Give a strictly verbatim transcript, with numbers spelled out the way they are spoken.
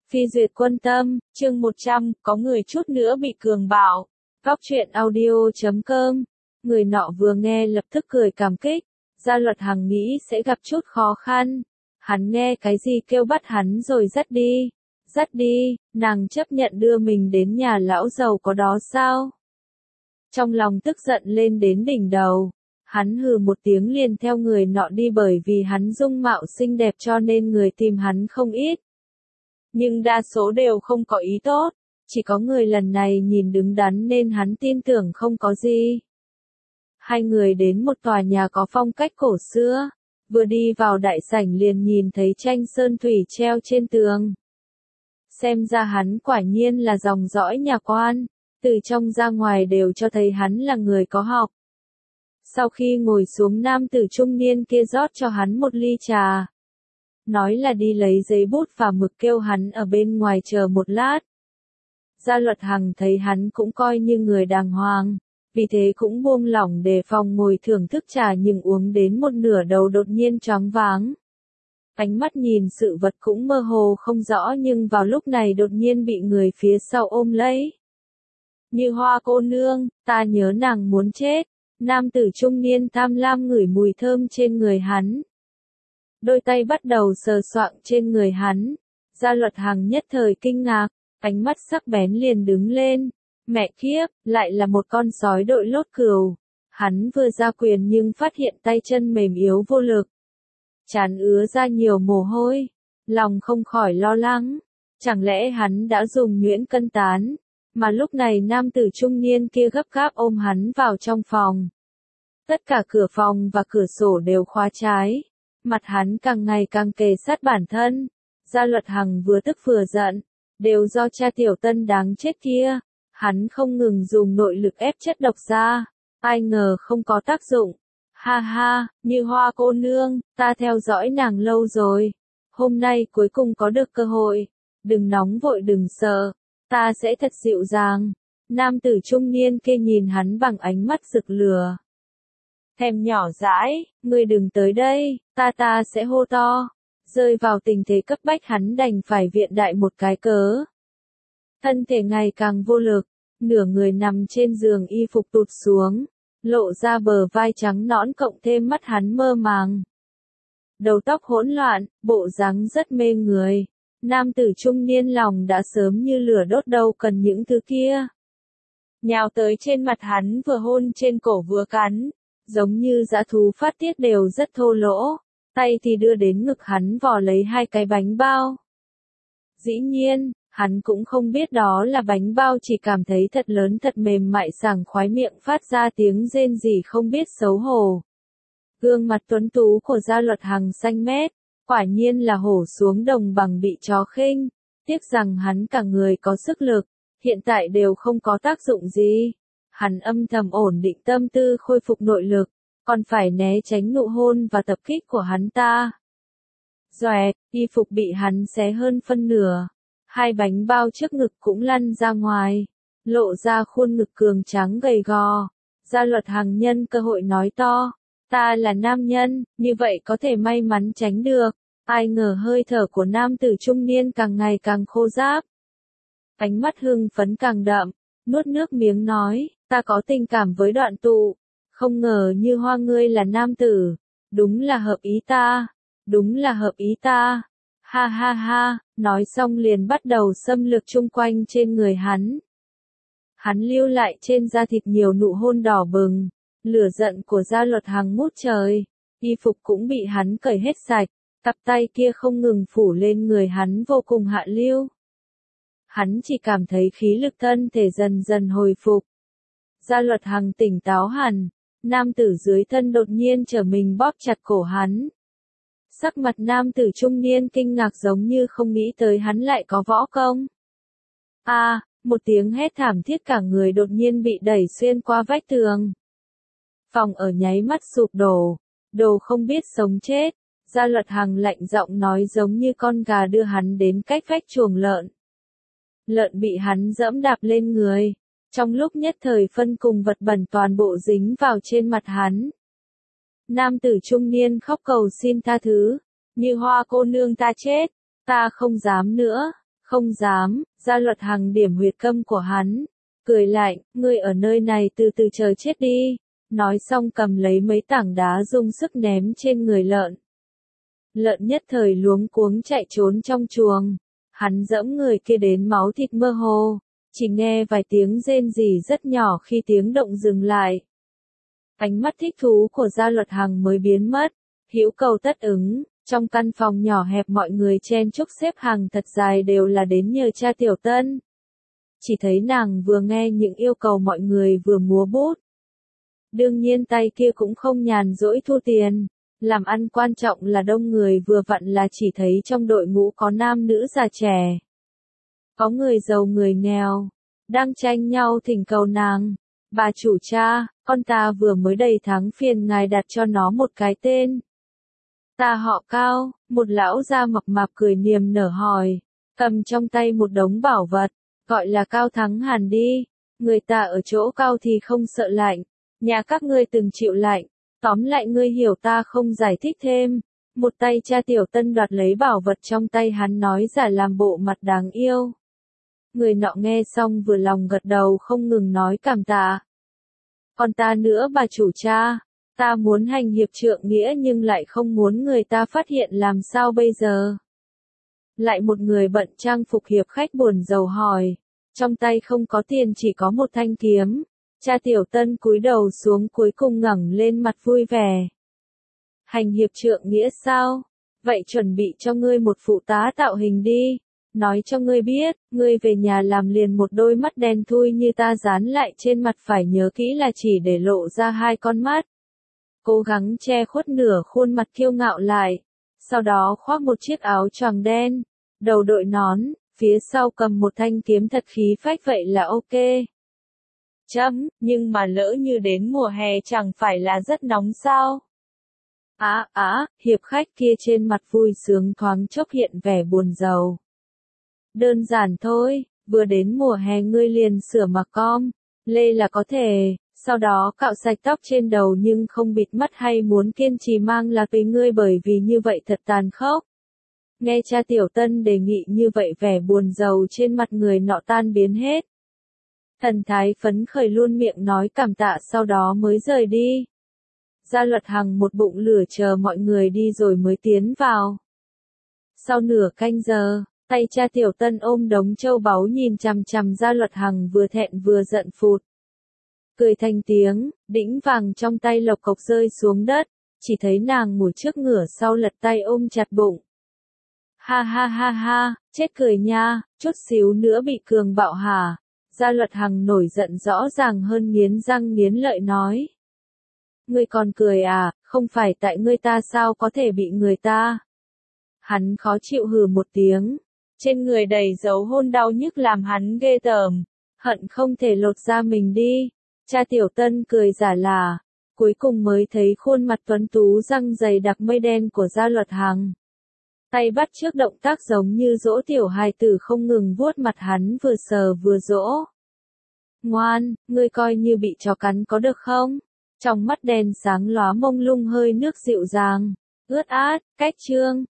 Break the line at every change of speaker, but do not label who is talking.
Phi duyệt quân tâm, chương một trăm, có người chút nữa bị cường bạo. Góc truyện audio chấm com. Người nọ vừa nghe lập tức cười cảm kích. Gia Luật Hằng nghĩ sẽ gặp chút khó khăn. Hắn nghe cái gì kêu bắt hắn rồi dắt đi. Dắt đi, nàng chấp nhận đưa mình đến nhà lão giàu có đó sao? Trong lòng tức giận lên đến đỉnh đầu. Hắn hừ một tiếng liền theo người nọ đi, bởi vì hắn dung mạo xinh đẹp cho nên người tìm hắn không ít. Nhưng đa số đều không có ý tốt, chỉ có người lần này nhìn đứng đắn nên hắn tin tưởng không có gì. Hai người đến một tòa nhà có phong cách cổ xưa, vừa đi vào đại sảnh liền nhìn thấy tranh sơn thủy treo trên tường. Xem ra hắn quả nhiên là dòng dõi nhà quan, từ trong ra ngoài đều cho thấy hắn là người có học. Sau khi ngồi xuống, nam tử trung niên kia rót cho hắn một ly trà. Nói là đi lấy giấy bút và mực, kêu hắn ở bên ngoài chờ một lát. Gia Luật Hằng thấy hắn cũng coi như người đàng hoàng, vì thế cũng buông lỏng đề phòng ngồi thưởng thức trà, nhưng uống đến một nửa đầu đột nhiên choáng váng. Ánh mắt nhìn sự vật cũng mơ hồ không rõ, nhưng vào lúc này đột nhiên bị người phía sau ôm lấy. Như Hoa cô nương, ta nhớ nàng muốn chết. Nam tử trung niên tham lam ngửi mùi thơm trên người hắn. Đôi tay bắt đầu sờ soạng trên người hắn. Gia Luật Hằng nhất thời kinh ngạc, ánh mắt sắc bén liền đứng lên. Mẹ kiếp, lại là một con sói đội lốt cừu. Hắn vừa ra quyền nhưng phát hiện tay chân mềm yếu vô lực. Trán ứa ra nhiều mồ hôi. Lòng không khỏi lo lắng. Chẳng lẽ hắn đã dùng nhuyễn cân tán? Mà lúc này nam tử trung niên kia gấp gáp ôm hắn vào trong phòng. Tất cả cửa phòng và cửa sổ đều khóa trái. Mặt hắn càng ngày càng kề sát bản thân. Gia Luật Hằng vừa tức vừa giận. Đều do cha tiểu tân đáng chết kia. Hắn không ngừng dùng nội lực ép chất độc ra. Ai ngờ không có tác dụng. Ha ha, Như Hoa cô nương, ta theo dõi nàng lâu rồi. Hôm nay cuối cùng có được cơ hội. Đừng nóng vội, đừng sợ. Ta sẽ thật dịu dàng. Nam tử trung niên kia nhìn hắn bằng ánh mắt rực lửa. Thèm nhỏ dãi, ngươi đừng tới đây, ta ta sẽ hô to. Rơi vào tình thế cấp bách, hắn đành phải viện đại một cái cớ. Thân thể ngày càng vô lực, nửa người nằm trên giường, y phục tụt xuống, lộ ra bờ vai trắng nõn cộng thêm mắt hắn mơ màng. Đầu tóc hỗn loạn, bộ dáng rất mê người. Nam tử trung niên lòng đã sớm như lửa đốt, đâu cần những thứ kia. Nhào tới trên mặt hắn, vừa hôn trên cổ vừa cắn, giống như dã thú phát tiết, đều rất thô lỗ. Tay thì đưa đến ngực hắn vò lấy hai cái bánh bao. Dĩ nhiên, hắn cũng không biết đó là bánh bao, chỉ cảm thấy thật lớn thật mềm mại sảng khoái, miệng phát ra tiếng rên rỉ không biết xấu hổ. Gương mặt tuấn tú của Gia Luật Hằng xanh mét. Quả nhiên là hổ xuống đồng bằng bị chó khinh. Tiếc rằng hắn cả người có sức lực, hiện tại đều không có tác dụng gì. Hắn âm thầm ổn định tâm tư khôi phục nội lực, còn phải né tránh nụ hôn và tập kích của hắn ta. Doẹt, y phục bị hắn xé hơn phân nửa. Hai bánh bao trước ngực cũng lăn ra ngoài, lộ ra khuôn ngực cường tráng gầy gò. Gia Luật Hằng nhân cơ hội nói to. Ta là nam nhân, như vậy có thể may mắn tránh được. Ai ngờ hơi thở của nam tử trung niên càng ngày càng khô ráp. Ánh mắt hưng phấn càng đậm, nuốt nước miếng nói, ta có tình cảm với Đoạn Tụ. Không ngờ Như Hoa ngươi là nam tử. Đúng là hợp ý ta. Đúng là hợp ý ta. Ha ha ha, nói xong liền bắt đầu xâm lược chung quanh trên người hắn. Hắn lưu lại trên da thịt nhiều nụ hôn đỏ bừng. Lửa giận của Gia Luật Hằng ngút trời, y phục cũng bị hắn cởi hết sạch, cặp tay kia không ngừng phủ lên người hắn vô cùng hạ lưu. Hắn chỉ cảm thấy khí lực thân thể dần dần hồi phục. Gia Luật Hằng tỉnh táo hẳn, nam tử dưới thân đột nhiên trở mình bóp chặt cổ hắn. Sắc mặt nam tử trung niên kinh ngạc, giống như không nghĩ tới hắn lại có võ công. A, à, một tiếng hét thảm thiết, cả người đột nhiên bị đẩy xuyên qua vách tường. Phòng ở nháy mắt sụp đổ, đồ không biết sống chết. Gia Luật Hằng lạnh giọng nói, giống như con gà đưa hắn đến cách vách chuồng lợn. Lợn bị hắn dẫm đạp lên người, trong lúc nhất thời phân cùng vật bẩn toàn bộ dính vào trên mặt hắn. Nam tử trung niên khóc cầu xin tha thứ, Như Hoa cô nương ta chết, ta không dám nữa, Không dám, Gia Luật Hằng điểm huyệt câm của hắn. Cười lạnh, ngươi ở nơi này từ từ chờ chết đi. Nói xong cầm lấy mấy tảng đá dùng sức ném trên người lợn. Lợn nhất thời luống cuống chạy trốn trong chuồng. Hắn dẫm người kia đến máu thịt mơ hồ. Chỉ nghe vài tiếng rên rỉ rất nhỏ khi tiếng động dừng lại. Ánh mắt thích thú của Gia Luật Hằng mới biến mất. Hữu cầu tất ứng, trong căn phòng nhỏ hẹp mọi người chen chúc xếp hàng thật dài đều là đến nhờ cha Tiểu Tân. Chỉ thấy nàng vừa nghe những yêu cầu mọi người vừa múa bút. Đương nhiên tay kia cũng không nhàn rỗi thu tiền. Làm ăn quan trọng là đông người vừa vặn là chỉ thấy trong đội ngũ có nam nữ già trẻ. Có người giàu người nghèo, đang tranh nhau thỉnh cầu nàng. Bà chủ cha, con ta vừa mới đầy tháng phiền ngài đặt cho nó một cái tên. Ta họ Cao, một lão già mập mạp cười niềm nở hỏi, cầm trong tay một đống bảo vật, gọi là Cao Thắng Hàn đi. Người ta ở chỗ cao thì không sợ lạnh, nhà các ngươi từng chịu lạnh. Tóm lại ngươi hiểu ta không giải thích thêm. Một tay cha Tiểu Tân đoạt lấy bảo vật trong tay hắn nói giả làm bộ mặt đáng yêu. Người nọ nghe xong vừa lòng gật đầu không ngừng nói cảm tạ. Còn ta nữa bà chủ cha, ta muốn hành hiệp trượng nghĩa nhưng lại không muốn người ta phát hiện làm sao bây giờ. Lại một người bận trang phục hiệp khách buồn rầu hỏi, trong tay không có tiền chỉ có một thanh kiếm. Cha Tiểu Tân cúi đầu xuống cuối cùng ngẩng lên mặt vui vẻ. Hành hiệp trượng nghĩa sao? Vậy chuẩn bị cho ngươi một phụ tá tạo hình đi. Nói cho ngươi biết, ngươi về nhà làm liền một đôi mắt đen thui như ta dán lại trên mặt phải nhớ kỹ là chỉ để lộ ra hai con mắt. Cố gắng che khuất nửa khuôn mặt kiêu ngạo lại. Sau đó khoác một chiếc áo choàng đen, đầu đội nón, phía sau cầm một thanh kiếm thật khí phách vậy là ok. Chấm, nhưng mà lỡ như đến mùa hè chẳng phải là rất nóng sao? Á á, hiệp khách kia trên mặt vui sướng thoáng chốc hiện vẻ buồn rầu. Đơn giản thôi, vừa đến mùa hè ngươi liền sửa mặc com, lê là có thể, sau đó cạo sạch tóc trên đầu nhưng không bịt mắt hay muốn kiên trì mang là với ngươi bởi vì như vậy thật tàn khốc. Nghe cha Tiểu Tân đề nghị như vậy vẻ buồn rầu trên mặt người nọ tan biến hết. Thần thái phấn khởi luôn miệng nói cảm tạ sau đó mới rời đi. Gia Luật Hằng một bụng lửa chờ mọi người đi rồi mới tiến vào. Sau nửa canh giờ, tay cha Tiểu Tân ôm đống châu báu nhìn chằm chằm Gia Luật Hằng vừa thẹn vừa giận phụt. Cười thành tiếng, đĩnh vàng trong tay lộc cộc rơi xuống đất, chỉ thấy nàng ngồi trước ngửa sau lật tay ôm chặt bụng. Ha ha ha ha, chết cười nha, chút xíu nữa bị cường bạo hả? Gia Luật Hằng nổi giận rõ ràng hơn nghiến răng nghiến lợi nói. Ngươi còn cười à, không phải tại ngươi ta sao có thể bị người ta? Hắn khó chịu hừ một tiếng, trên người đầy dấu hôn đau nhức làm hắn ghê tởm, hận không thể lột da mình đi. Cha Tiểu Tân cười giả là, cuối cùng mới thấy khuôn mặt tuấn tú răng dày đặc mây đen của Gia Luật Hằng. Tay bắt trước động tác giống như dỗ tiểu hài tử không ngừng vuốt mặt hắn vừa sờ vừa dỗ. Ngoan, ngươi coi như bị chó cắn có được không? Trong mắt đen sáng lóa mông lung hơi nước dịu dàng, ướt át, cách trương,